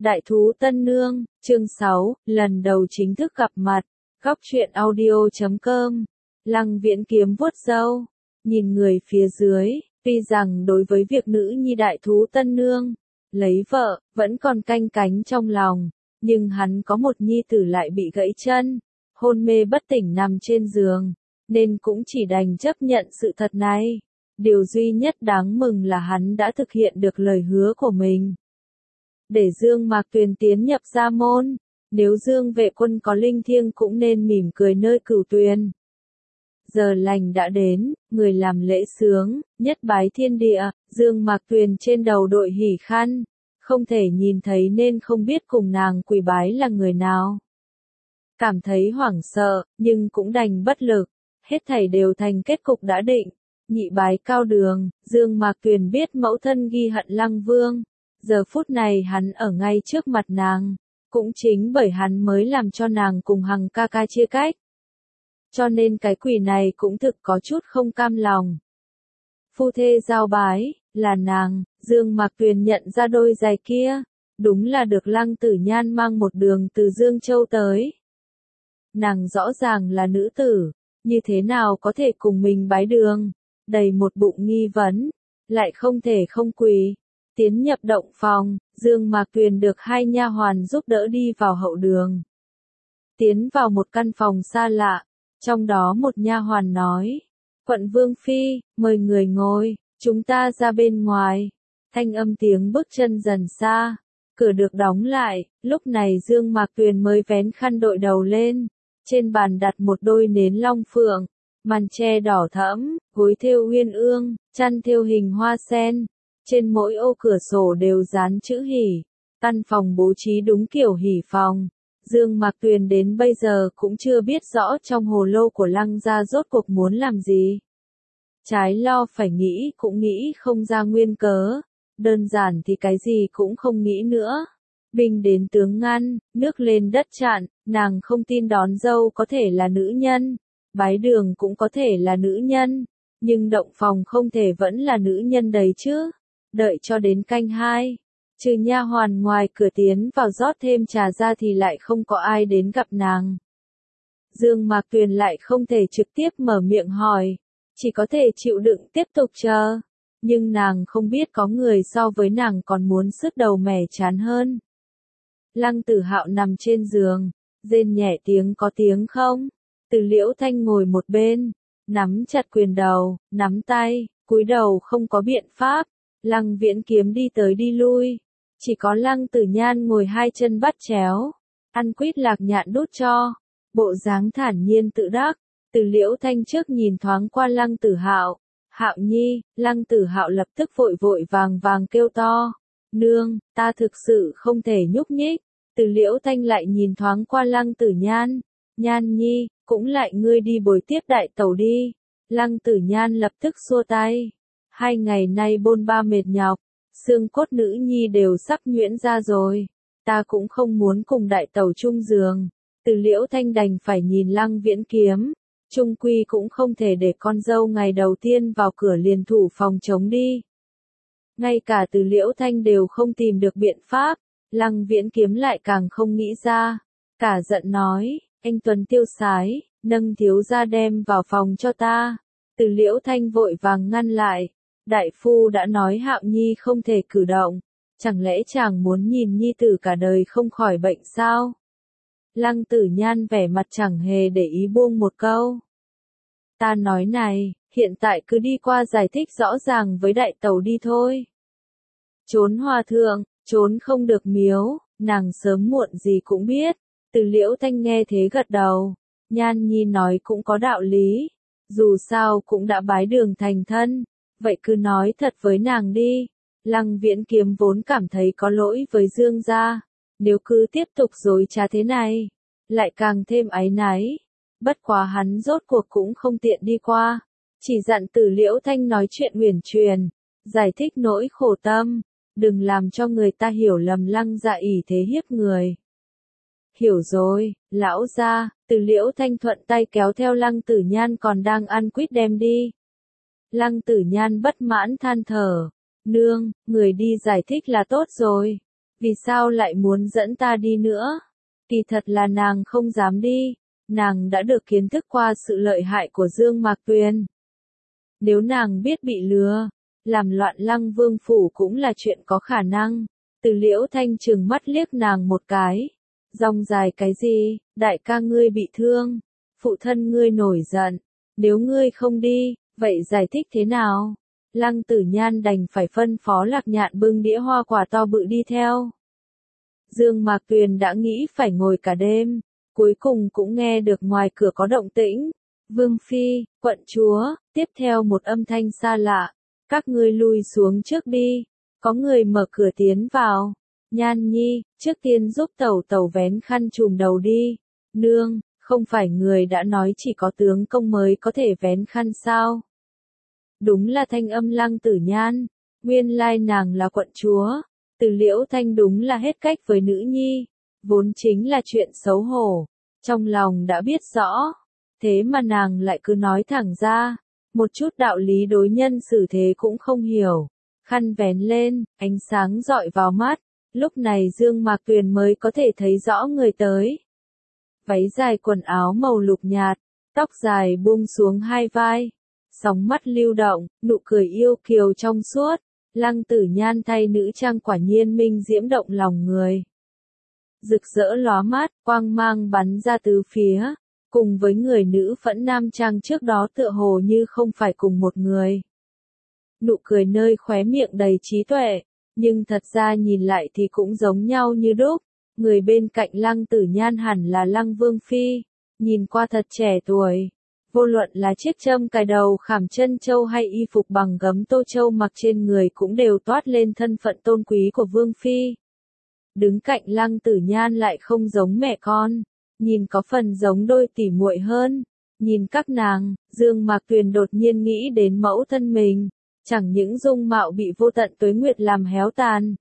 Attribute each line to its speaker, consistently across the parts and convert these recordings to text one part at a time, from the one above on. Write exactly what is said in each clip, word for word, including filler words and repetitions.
Speaker 1: Đại thú Tân Nương, chương sáu, lần đầu chính thức gặp mặt, góc truyện audio chấm com. Lăng Viễn Kiếm vuốt râu, nhìn người phía dưới, tuy rằng đối với việc nữ nhi đại thú Tân Nương, lấy vợ, vẫn còn canh cánh trong lòng, nhưng hắn có một nhi tử lại bị gãy chân, hôn mê bất tỉnh nằm trên giường, nên cũng chỉ đành chấp nhận sự thật này. Điều duy nhất đáng mừng là hắn đã thực hiện được lời hứa của mình. Để Dương Mạc Tuyền tiến nhập gia môn, nếu Dương Vệ Quân có linh thiêng cũng nên mỉm cười nơi cửu tuyền. Giờ lành đã đến, người làm lễ sướng, nhất bái thiên địa, Dương Mạc Tuyền trên đầu đội hỉ khăn, không thể nhìn thấy nên không biết cùng nàng quỳ bái là người nào. Cảm thấy hoảng sợ, nhưng cũng đành bất lực, hết thảy đều thành kết cục đã định. Nhị bái cao đường, Dương Mạc Tuyền biết mẫu thân ghi hận Lăng Vương. Giờ phút này hắn ở ngay trước mặt nàng, cũng chính bởi hắn mới làm cho nàng cùng Hằng ca ca chia cách. Cho nên cái quỷ này cũng thực có chút không cam lòng. Phu thê giao bái, là nàng, Dương Mạc Tuyền nhận ra đôi giày kia, đúng là được Lăng Tử Nhan mang một đường từ Dương Châu tới. Nàng rõ ràng là nữ tử, như thế nào có thể cùng mình bái đường, đầy một bụng nghi vấn, lại không thể không quỳ. Tiến nhập động phòng, Dương Mạc Tuyền được hai nha hoàn giúp đỡ đi vào hậu đường. Tiến vào một căn phòng xa lạ, trong đó một nha hoàn nói, Quận Vương Phi, mời người ngồi, chúng ta ra bên ngoài. Thanh âm tiếng bước chân dần xa, cửa được đóng lại, lúc này Dương Mạc Tuyền mới vén khăn đội đầu lên, trên bàn đặt một đôi nến long phượng, màn tre đỏ thẫm, gối thêu uyên ương, chăn thêu hình hoa sen. Trên mỗi ô cửa sổ đều dán chữ hỉ, căn phòng bố trí đúng kiểu hỉ phòng. Dương Mạc Tuyền đến bây giờ cũng chưa biết rõ trong hồ lô của Lăng gia rốt cuộc muốn làm gì. Trái lo phải nghĩ cũng nghĩ không ra nguyên cớ, đơn giản thì cái gì cũng không nghĩ nữa. Binh đến tướng ngăn, nước lên đất chặn, nàng không tin đón dâu có thể là nữ nhân, bái đường cũng có thể là nữ nhân, nhưng động phòng không thể vẫn là nữ nhân đấy chứ. Đợi cho đến canh hai, trừ nha hoàn ngoài cửa tiến vào rót thêm trà ra thì lại không có ai đến gặp nàng. Dương Mạc Tuyền lại không thể trực tiếp mở miệng hỏi, chỉ có thể chịu đựng tiếp tục chờ. Nhưng nàng không biết có người so với nàng còn muốn sứt đầu mẻ chán hơn. Lăng Tử Hạo nằm trên giường, rên nhẹ tiếng có tiếng không. Từ Liễu Thanh ngồi một bên, nắm chặt quyền đầu, nắm tay, cúi đầu không có biện pháp. Lăng Viễn Kiếm đi tới đi lui, chỉ có Lăng Tử Nhan ngồi hai chân bắt chéo, ăn quýt lạc nhạn đút cho, bộ dáng thản nhiên tự đắc. Từ Liễu Thanh trước nhìn thoáng qua Lăng Tử Hạo, Hạo nhi, Lăng Tử Hạo lập tức vội vội vàng vàng kêu to, nương, ta thực sự không thể nhúc nhích. Từ Liễu Thanh lại nhìn thoáng qua Lăng Tử Nhan, Nhan nhi, cũng lại ngươi đi bồi tiếp đại tẩu đi. Lăng Tử Nhan lập tức xua tay. Hai ngày nay bôn ba mệt nhọc, xương cốt nữ nhi đều sắp nhuyễn ra rồi. Ta cũng không muốn cùng đại tẩu chung giường. Từ Liễu Thanh đành phải nhìn Lăng Viễn Kiếm. Trung quy cũng không thể để con dâu ngày đầu tiên vào cửa liền thủ phòng chống đi. Ngay cả Từ Liễu Thanh đều không tìm được biện pháp. Lăng Viễn Kiếm lại càng không nghĩ ra. Cả giận nói, anh Tuấn tiêu sái, nâng thiếu gia đem vào phòng cho ta. Từ Liễu Thanh vội vàng ngăn lại. Đại phu đã nói Hạo nhi không thể cử động, chẳng lẽ chàng muốn nhìn nhi tử cả đời không khỏi bệnh sao? Lăng Tử Nhan vẻ mặt chẳng hề để ý buông một câu. Ta nói này, hiện tại cứ đi qua giải thích rõ ràng với đại tẩu đi thôi. Trốn hòa thượng, trốn không được miếu, nàng sớm muộn gì cũng biết. Từ Liễu Thanh nghe thế gật đầu, Nhan nhi nói cũng có đạo lý, dù sao cũng đã bái đường thành thân. Vậy cứ nói thật với nàng đi. Lăng Viễn Kiếm vốn cảm thấy có lỗi với Dương gia, nếu cứ tiếp tục dối trá thế này, lại càng thêm áy náy. Bất quá hắn rốt cuộc cũng không tiện đi qua, chỉ dặn Từ Liễu Thanh nói chuyện uyển chuyển, giải thích nỗi khổ tâm, đừng làm cho người ta hiểu lầm Lăng gia ỷ thế hiếp người. Hiểu rồi, lão gia. Từ Liễu Thanh thuận tay kéo theo Lăng Tử Nhan còn đang ăn quýt đem đi. Lăng Tử Nhan bất mãn than thở, nương, người đi giải thích là tốt rồi, Vì sao lại muốn dẫn ta đi nữa? Kỳ thật là nàng không dám đi, nàng đã được kiến thức qua sự lợi hại của Dương Mạc Tuyền. Nếu nàng biết bị lừa, làm loạn Lăng Vương phủ cũng là chuyện có khả năng. Từ Liễu Thanh trừng mắt liếc nàng một cái. Rong dài cái gì, đại ca ngươi bị thương, phụ thân ngươi nổi giận, nếu ngươi không đi, vậy giải thích thế nào? Lăng Tử Nhan đành phải phân phó Lạc Nhạn bưng đĩa hoa quả to bự đi theo. Dương Mạc Tuyền đã nghĩ phải ngồi cả đêm, cuối cùng cũng nghe được ngoài cửa có động tĩnh. Vương phi, quận chúa, tiếp theo một âm thanh xa lạ, các ngươi lui xuống trước đi, có người mở cửa tiến vào. Nhan Nhi, trước tiên giúp tẩu tẩu vén khăn trùm đầu đi. Nương, không phải người đã nói chỉ có tướng công mới có thể vén khăn sao? Đúng là thanh âm Lăng Tử Nhan, nguyên lai nàng là quận chúa. Từ Liễu Thanh đúng là hết cách với nữ nhi, vốn chính là chuyện xấu hổ, trong lòng đã biết rõ, thế mà nàng lại cứ nói thẳng ra, một chút đạo lý đối nhân xử thế cũng không hiểu. Khăn vén lên, ánh sáng dọi vào mắt, lúc này Dương Mạc Tuyền mới có thể thấy rõ người tới. Váy dài quần áo màu lục nhạt, tóc dài buông xuống hai vai, sóng mắt lưu động, nụ cười yêu kiều trong suốt. Lăng Tử Nhan thay nữ trang quả nhiên minh diễm động lòng người. Rực rỡ lóa mắt, quang mang bắn ra tứ phía, cùng với người nữ phẫn nam trang trước đó tựa hồ như không phải cùng một người. Nụ cười nơi khóe miệng đầy trí tuệ, nhưng thật ra nhìn lại thì cũng giống nhau như đúc. Người bên cạnh Lăng Tử Nhan hẳn là Lăng Vương Phi, nhìn qua thật trẻ tuổi. Vô luận là chiếc châm cài đầu khảm chân châu hay y phục bằng gấm tô châu mặc trên người cũng đều toát lên thân phận tôn quý của Vương Phi. Đứng cạnh Lăng Tử Nhan lại không giống mẹ con, nhìn có phần giống đôi tỉ muội hơn. Nhìn các nàng, Dương Mạc Tuyền đột nhiên nghĩ đến mẫu thân mình, chẳng những dung mạo bị vô tận tuế nguyệt làm héo tàn,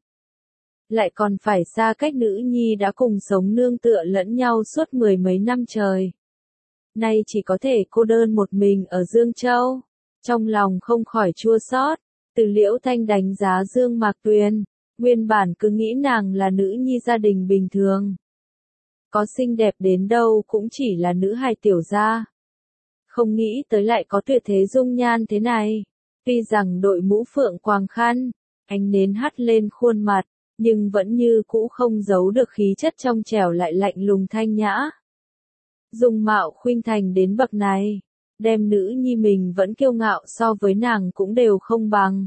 Speaker 1: lại còn phải xa cách nữ nhi đã cùng sống nương tựa lẫn nhau suốt mười mấy năm trời. Nay chỉ có thể cô đơn một mình ở Dương Châu, trong lòng không khỏi chua xót. Từ Liễu Thanh đánh giá Dương Mạc Tuyền, nguyên bản cứ nghĩ nàng là nữ nhi gia đình bình thường. Có xinh đẹp đến đâu cũng chỉ là nữ hài tiểu gia. Không nghĩ tới lại có tuyệt thế dung nhan thế này. Tuy rằng đội mũ phượng quàng khăn, ánh nến hắt lên khuôn mặt, nhưng vẫn như cũ không giấu được khí chất trong trẻo lại lạnh lùng thanh nhã. Dung mạo khuynh thành đến bậc này, đem nữ nhi mình vẫn kiêu ngạo so với nàng cũng đều không bằng.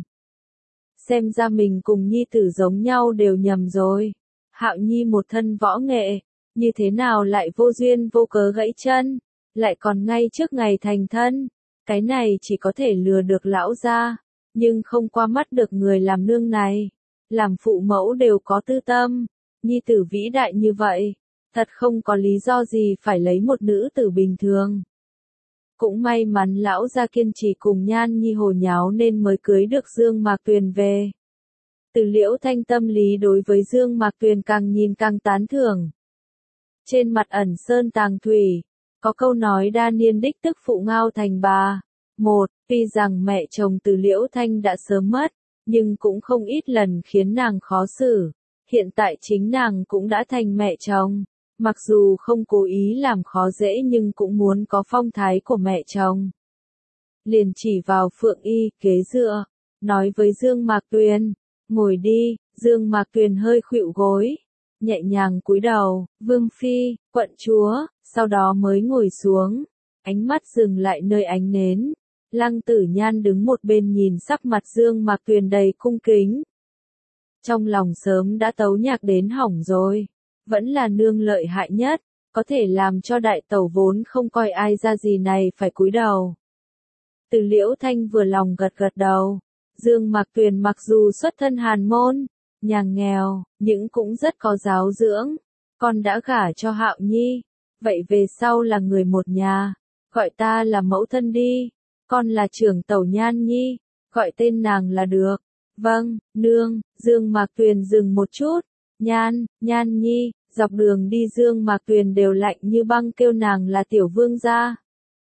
Speaker 1: Xem ra mình cùng nhi tử giống nhau đều nhầm rồi. Hạo Nhi một thân võ nghệ, như thế nào lại vô duyên vô cớ gãy chân, lại còn ngay trước ngày thành thân. Cái này chỉ có thể lừa được lão gia, nhưng không qua mắt được người làm nương này. Làm phụ mẫu đều có tư tâm, nhi tử vĩ đại như vậy, thật không có lý do gì phải lấy một nữ tử bình thường. Cũng may mắn lão gia kiên trì cùng Nhan Nhi hồ nháo nên mới cưới được Dương Mạc Tuyền về. Từ Liễu Thanh tâm lý đối với Dương Mạc Tuyền càng nhìn càng tán thưởng. Trên mặt ẩn sơn tàng thủy, có câu nói đa niên đích tức phụ ngao thành bà. Một, tuy rằng mẹ chồng Từ Liễu Thanh đã sớm mất, nhưng cũng không ít lần khiến nàng khó xử. Hiện tại chính nàng cũng đã thành mẹ chồng, mặc dù không cố ý làm khó dễ nhưng cũng muốn có phong thái của mẹ chồng. Liền chỉ vào Phượng Y kế dựa, nói với Dương Mạc Tuyền, ngồi đi. Dương Mạc Tuyền hơi khuỵu gối, nhẹ nhàng cúi đầu, Vương Phi, quận chúa, sau đó mới ngồi xuống, ánh mắt dừng lại nơi ánh nến. Lăng Tử Nhan đứng một bên nhìn sắc mặt Dương Mạc Tuyền đầy cung kính. Trong lòng sớm đã tấu nhạc đến hỏng rồi, vẫn là nương lợi hại nhất, có thể làm cho đại tẩu vốn không coi ai ra gì này phải cúi đầu. Từ Liễu Thanh vừa lòng gật gật đầu, Dương Mạc Tuyền mặc dù xuất thân hàn môn, nhà nghèo, nhưng cũng rất có giáo dưỡng, con đã gả cho Hạo Nhi, vậy về sau là người một nhà, gọi ta là mẫu thân đi. Con là trưởng tẩu Nhan Nhi, gọi tên nàng là được. Vâng, nương. Dương Mạc Tuyền dừng một chút. Nhan, Nhan Nhi, dọc đường đi Dương Mạc Tuyền đều lạnh như băng kêu nàng là tiểu vương gia.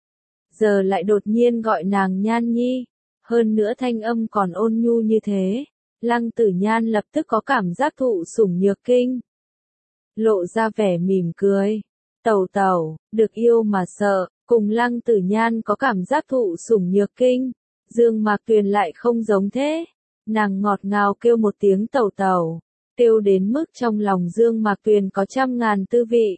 Speaker 1: Giờ lại đột nhiên gọi nàng Nhan Nhi, hơn nữa thanh âm còn ôn nhu như thế. Lăng Tử Nhan lập tức có cảm giác thụ sủng nhược kinh. Lộ ra vẻ mỉm cười. Tẩu tẩu, được yêu mà sợ, cùng Lăng Tử Nhan có cảm giác thụ sủng nhược kinh. Dương Mạc Tuyền lại không giống thế. Nàng ngọt ngào kêu một tiếng tẩu tẩu, kêu đến mức trong lòng Dương Mạc Tuyền có trăm ngàn tư vị.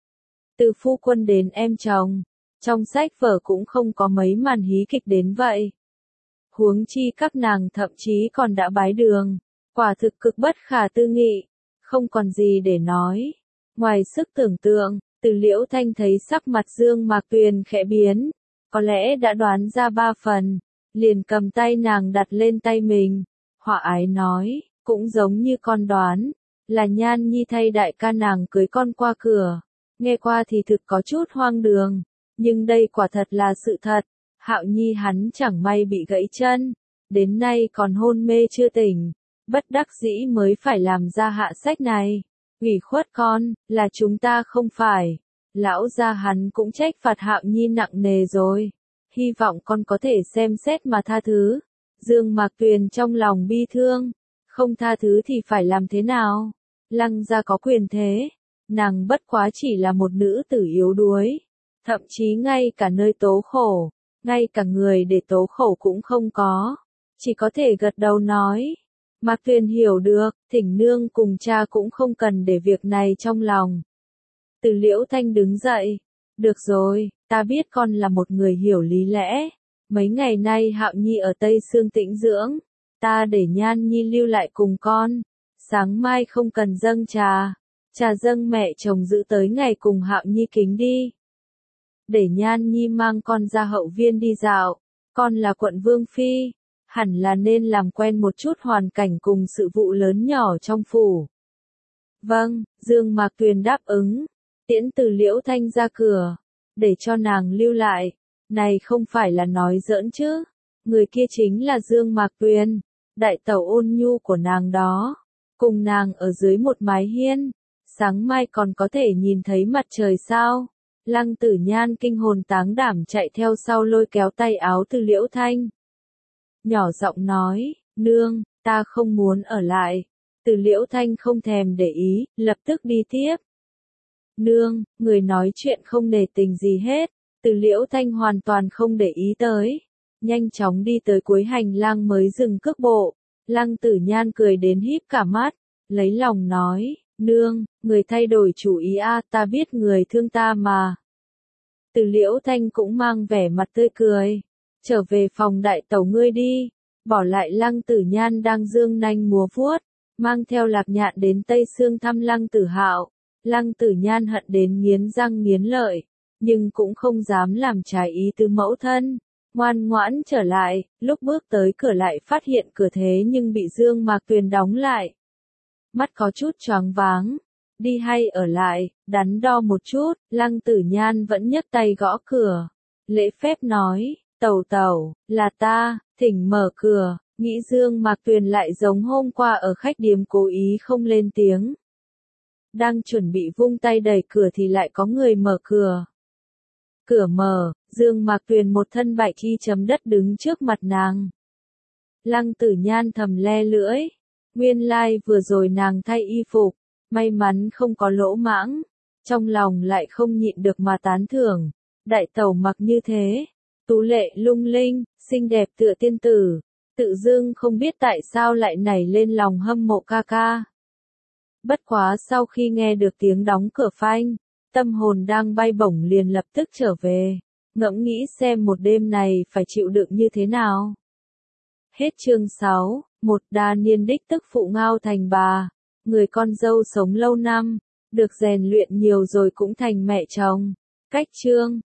Speaker 1: Từ phu quân đến em chồng, trong sách vở cũng không có mấy màn hí kịch đến vậy. Huống chi các nàng thậm chí còn đã bái đường, quả thực cực bất khả tư nghị, không còn gì để nói. Ngoài sức tưởng tượng, Từ Liễu Thanh thấy sắc mặt Dương Mạc Tuyền khẽ biến, có lẽ đã đoán ra ba phần, liền cầm tay nàng đặt lên tay mình, hòa ái nói, cũng giống như con đoán, là Nhan Nhi thay đại ca nàng cưới con qua cửa, nghe qua thì thực có chút hoang đường, nhưng đây quả thật là sự thật. Hạo Nhi hắn chẳng may bị gãy chân, đến nay còn hôn mê chưa tỉnh, bất đắc dĩ mới phải làm ra hạ sách này. Ủy khuất con, là chúng ta không phải. Lão gia hắn cũng trách phạt Hạo Nhi nặng nề rồi. Hy vọng con có thể xem xét mà tha thứ. Dương Mạc Tuyền trong lòng bi thương, không tha thứ thì phải làm thế nào? Lăng gia có quyền thế, nàng bất quá chỉ là một nữ tử yếu đuối, thậm chí ngay cả nơi tố khổ, ngay cả người để tố khổ cũng không có, chỉ có thể gật đầu nói. Mạc Tuyền hiểu được, thỉnh nương cùng cha cũng không cần để việc này trong lòng. Từ Liễu Thanh đứng dậy, được rồi, ta biết con là một người hiểu lý lẽ, mấy ngày nay Hạo Nhi ở Tây Sương tĩnh dưỡng, ta để Nhan Nhi lưu lại cùng con, sáng mai không cần dâng trà, trà dâng mẹ chồng giữ tới ngày cùng Hạo Nhi kính đi. Để Nhan Nhi mang con ra hậu viên đi dạo, con là quận vương phi, hẳn là nên làm quen một chút hoàn cảnh cùng sự vụ lớn nhỏ trong phủ. Vâng, Dương Mạc Tuyền đáp ứng, tiễn Từ Liễu Thanh ra cửa, để cho nàng lưu lại, này không phải là nói giỡn chứ, người kia chính là Dương Mạc Tuyền, đại tẩu ôn nhu của nàng đó, cùng nàng ở dưới một mái hiên, sáng mai còn có thể nhìn thấy mặt trời sao. Lăng Tử Nhan kinh hồn táng đảm chạy theo sau lôi kéo tay áo Từ Liễu Thanh. Nhỏ giọng nói, nương, ta không muốn ở lại. Từ Liễu Thanh không thèm để ý, lập tức đi tiếp. Nương, người nói chuyện không nể tình gì hết. Từ Liễu Thanh hoàn toàn không để ý tới. Nhanh chóng đi tới cuối hành lang mới dừng cước bộ. Lăng Tử Nhan cười đến híp cả mắt, lấy lòng nói, nương, người thay đổi chủ ý a, à, ta biết người thương ta mà. Từ Liễu Thanh cũng mang vẻ mặt tươi cười, trở về phòng đại tẩu ngươi đi, bỏ lại Lăng Tử Nhan đang dương nanh múa vuốt, mang theo Lạp Nhạn đến Tây Sương thăm Lăng Tử Hạo. Lăng Tử Nhan hận đến nghiến răng nghiến lợi, nhưng cũng không dám làm trái ý tứ mẫu thân, ngoan ngoãn trở lại, lúc bước tới cửa lại phát hiện cửa thế nhưng bị Dương Mạc Tuyền đóng lại. Mắt có chút choáng váng, đi hay ở lại, đắn đo một chút, Lăng Tử Nhan vẫn nhấc tay gõ cửa, lễ phép nói, tẩu tẩu, là ta, thỉnh mở cửa, nghĩ Dương Mạc Tuyền lại giống hôm qua ở khách điếm cố ý không lên tiếng. Đang chuẩn bị vung tay đẩy cửa thì lại có người mở cửa. Cửa mở, Dương Mạc Tuyền một thân bạch y chấm đất đứng trước mặt nàng. Lăng Tử Nhan thầm le lưỡi, nguyên lai like vừa rồi nàng thay y phục, may mắn không có lỗ mãng, trong lòng lại không nhịn được mà tán thưởng, đại tẩu mặc như thế, tú lệ lung linh, xinh đẹp tựa tiên tử, tự dưng không biết tại sao lại nảy lên lòng hâm mộ ca ca. Bất quá sau khi nghe được tiếng đóng cửa phanh, tâm hồn đang bay bổng liền lập tức trở về, ngẫm nghĩ xem một đêm này phải chịu đựng như thế nào. Hết chương sáu, một đa niên đích tức phụ ngao thành bà, người con dâu sống lâu năm, được rèn luyện nhiều rồi cũng thành mẹ chồng. Cách chương